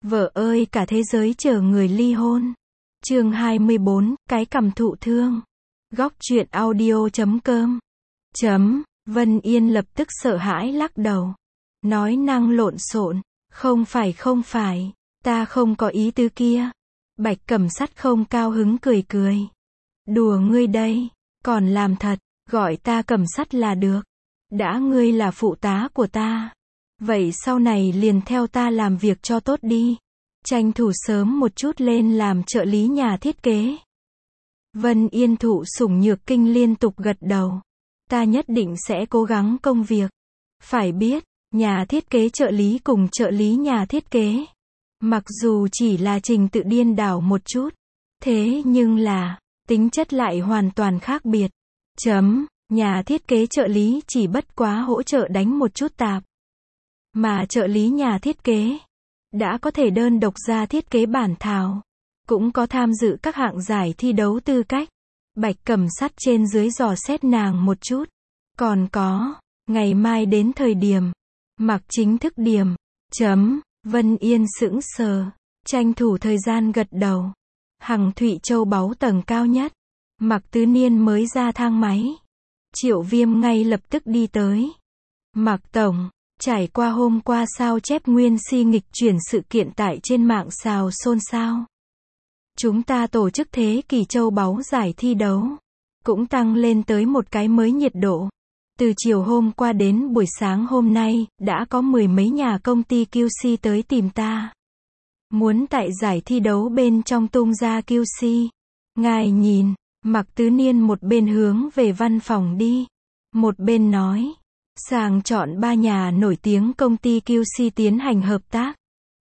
Vợ ơi cả thế giới chờ người ly hôn. Chương 24, cái cằm thụ thương. Góc truyện audio.com. Vân Yên lập tức sợ hãi lắc đầu. Nói năng lộn xộn, không phải, ta không có ý tứ kia. Bạch Cẩm Sắt không cao hứng cười. Đùa ngươi đây, còn làm thật, gọi ta Cẩm Sắt là được. Đã ngươi là phụ tá của ta, vậy sau này liền theo ta làm việc cho tốt đi. Tranh thủ sớm một chút lên làm trợ lý nhà thiết kế. Vân Yên thụ sủng nhược kinh liên tục gật đầu. Ta nhất định sẽ cố gắng công việc. Phải biết, nhà thiết kế trợ lý cùng trợ lý nhà thiết kế, mặc dù chỉ là trình tự điên đảo một chút, thế nhưng là, tính chất lại hoàn toàn khác biệt. Nhà thiết kế trợ lý chỉ bất quá hỗ trợ đánh một chút tạp. Mà trợ lý nhà thiết kế đã có thể đơn độc ra thiết kế bản thảo, cũng có tham dự các hạng giải thi đấu tư cách. Bạch Cẩm Sắt trên dưới dò xét nàng một chút. Còn có, ngày mai đến thời điểm mặc chính thức điểm. Vân Yên sững sờ, tranh thủ thời gian gật đầu. Hằng Thụy Châu báu tầng cao nhất, Mạc Tứ Niên mới ra thang máy. Triệu Viêm ngay lập tức đi tới. Mạc tổng, trải qua hôm qua sao chép nguyên si nghịch chuyển sự kiện tại trên mạng xào xôn xao. Chúng ta tổ chức thế kỷ châu báu giải thi đấu, cũng tăng lên tới một cái mới nhiệt độ. Từ chiều hôm qua đến buổi sáng hôm nay, đã có mười mấy nhà công ty QC tới tìm ta. Muốn tại giải thi đấu bên trong tung ra QC. Ngài nhìn, Mạc Tứ Niên một bên hướng về văn phòng đi, một bên nói, sàng chọn 3 nhà nổi tiếng công ty QC tiến hành hợp tác.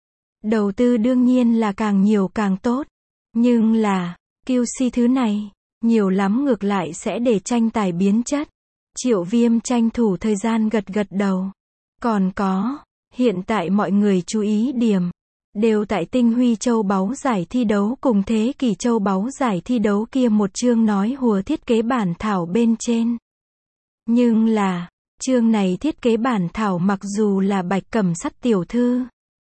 Đầu tư đương nhiên là càng nhiều càng tốt. Nhưng là, QC thứ này, nhiều lắm ngược lại sẽ để tranh tài biến chất. Triệu Viêm tranh thủ thời gian gật đầu. Còn có, hiện tại mọi người chú ý điểm, đều tại Tinh Huy châu báu giải thi đấu cùng Thế kỷ châu báu giải thi đấu kia một chương nói hùa thiết kế bản thảo bên trên. Nhưng là, chương này thiết kế bản thảo mặc dù là Bạch Cẩm Sắt tiểu thư,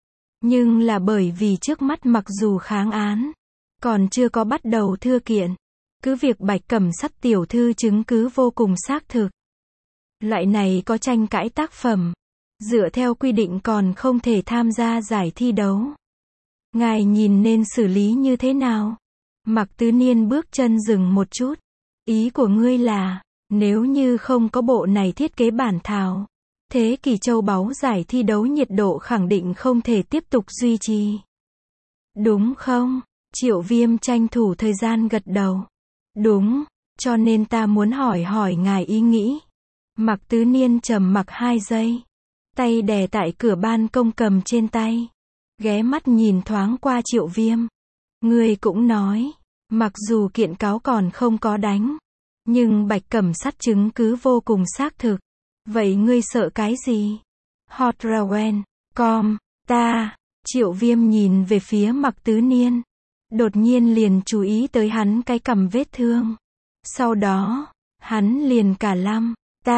nhưng là bởi vì trước mắt mặc dù kháng án, còn chưa có bắt đầu thưa kiện. Cứ việc Bạch Cẩm Sắt tiểu thư chứng cứ vô cùng xác thực. Loại này có tranh cãi tác phẩm, dựa theo quy định còn không thể tham gia giải thi đấu. Ngài nhìn nên xử lý như thế nào? Mạc Tứ Niên bước chân dừng một chút. Ý của ngươi là, nếu như không có bộ này thiết kế bản thảo, thế kỷ châu báu giải thi đấu nhiệt độ khẳng định không thể tiếp tục duy trì. Đúng không? Triệu Viêm tranh thủ thời gian gật đầu. Đúng, cho nên ta muốn hỏi ngài ý nghĩ. Mạc Tứ Niên trầm mặc 2 giây. Tay đè tại cửa ban công cầm trên tay. Ghé mắt nhìn thoáng qua Triệu Viêm. Ngươi cũng nói, mặc dù kiện cáo còn không có đánh, nhưng Bạch Cẩm Sắt chứng cứ vô cùng xác thực. Vậy ngươi sợ cái gì? Hotmail.com, ta. Triệu Viêm nhìn về phía Mạc Tứ Niên. Đột nhiên liền chú ý tới hắn cái cằm vết thương. Sau đó, hắn liền cả lăm.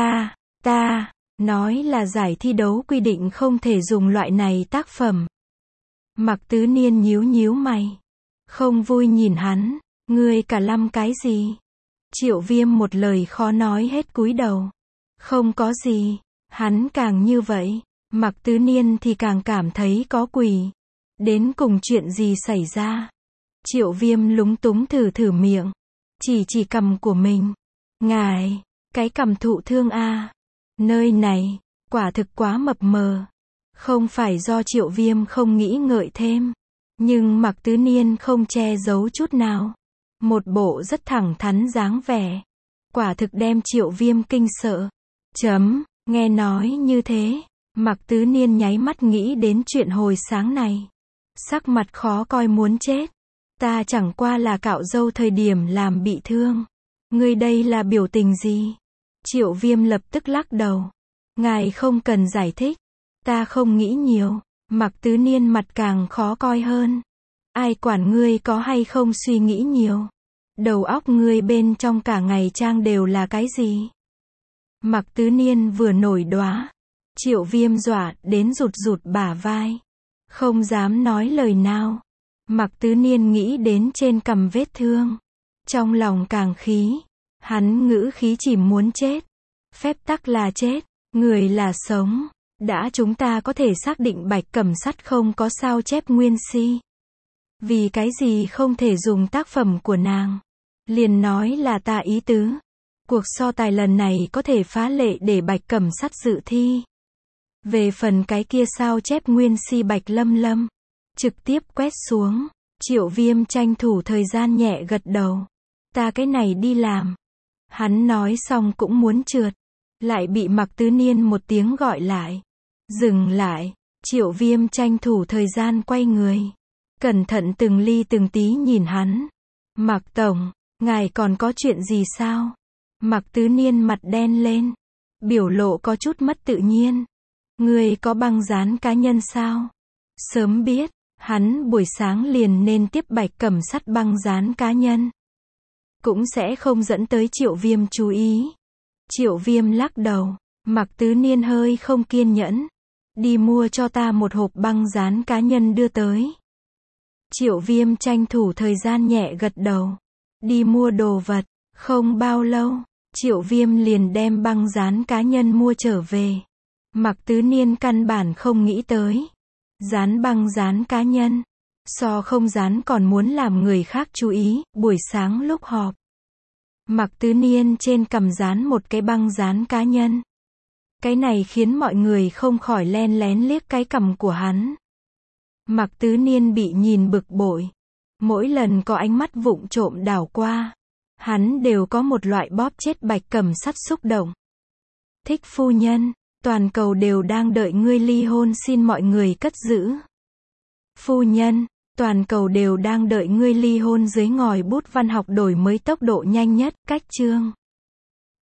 Ta, nói là giải thi đấu quy định không thể dùng loại này tác phẩm. Mạc Tứ Niên nhíu mày. Không vui nhìn hắn, ngươi cả lăm cái gì? Triệu Viêm một lời khó nói hết cúi đầu. Không có gì, hắn càng như vậy, Mạc Tứ Niên thì càng cảm thấy có quỷ. Đến cùng chuyện gì xảy ra? Triệu Viêm lúng túng thử miệng. Chỉ cằm của mình. Ngài, cái cằm thụ thương a. Nơi này, quả thực quá mập mờ. Không phải do Triệu Viêm không nghĩ ngợi thêm. Nhưng Mạc Tứ Niên không che giấu chút nào. Một bộ rất thẳng thắn dáng vẻ. Quả thực đem Triệu Viêm kinh sợ. Nghe nói như thế, Mạc Tứ Niên nháy mắt nghĩ đến chuyện hồi sáng này. Sắc mặt khó coi muốn chết. Ta chẳng qua là cạo râu thời điểm làm bị thương. Ngươi đây là biểu tình gì? Triệu Viêm lập tức lắc đầu. Ngài không cần giải thích. Ta không nghĩ nhiều. Mạc Tứ Niên mặt càng khó coi hơn. Ai quản ngươi có hay không suy nghĩ nhiều? Đầu óc ngươi bên trong cả ngày trang đều là cái gì? Mạc Tứ Niên vừa nổi đoá. Triệu Viêm dọa đến rụt bả vai. Không dám nói lời nào. Mạc Tứ Niên nghĩ đến trên cằm vết thương. Trong lòng càng khí. Hắn ngữ khí chỉ muốn chết. Phép tắc là chết. Người là sống. Đã chúng ta có thể xác định Bạch Cẩm Sắt không có sao chép nguyên si. Vì cái gì không thể dùng tác phẩm của nàng? Liền nói là ta ý tứ. Cuộc so tài lần này có thể phá lệ để Bạch Cẩm Sắt dự thi. Về phần cái kia sao chép nguyên si Bạch Lâm Lâm. Trực tiếp quét xuống. Triệu Viêm tranh thủ thời gian nhẹ gật đầu. Ta cái này đi làm. Hắn nói xong cũng muốn trượt. Lại bị Mạc Tứ Niên một tiếng gọi lại. Dừng lại. Triệu Viêm tranh thủ thời gian quay người. Cẩn thận từng ly từng tí nhìn hắn. Mạc Tổng, ngài còn có chuyện gì sao? Mạc Tứ Niên mặt đen lên. Biểu lộ có chút mất tự nhiên. Ngươi có băng dán cá nhân sao? Sớm biết, hắn buổi sáng liền nên tiếp Bạch Cẩm Sắt băng dán cá nhân. Cũng sẽ không dẫn tới Triệu Viêm chú ý. Triệu Viêm lắc đầu. Mạc Tứ Niên hơi không kiên nhẫn. Đi mua cho ta một hộp băng dán cá nhân đưa tới. Triệu Viêm tranh thủ thời gian nhẹ gật đầu. Đi mua đồ vật. Không bao lâu, Triệu Viêm liền đem băng dán cá nhân mua trở về. Mạc Tứ Niên căn bản không nghĩ tới. Dán băng dán cá nhân. So không dán còn muốn làm người khác chú ý. Buổi sáng lúc họp, Mạc Tứ Niên trên cằm dán một cái băng dán cá nhân. Cái này khiến mọi người không khỏi len lén liếc cái cằm của hắn. Mạc Tứ Niên bị nhìn bực bội. Mỗi lần có ánh mắt vụng trộm đảo qua, hắn đều có một loại bóp chết Bạch Cẩm Sắt xúc động. Thích phu nhân, toàn cầu đều đang đợi ngươi ly hôn, xin mọi người cất giữ. Phu nhân, toàn cầu đều đang đợi ngươi ly hôn, dưới ngòi bút văn học đổi mới tốc độ nhanh nhất, cách chương.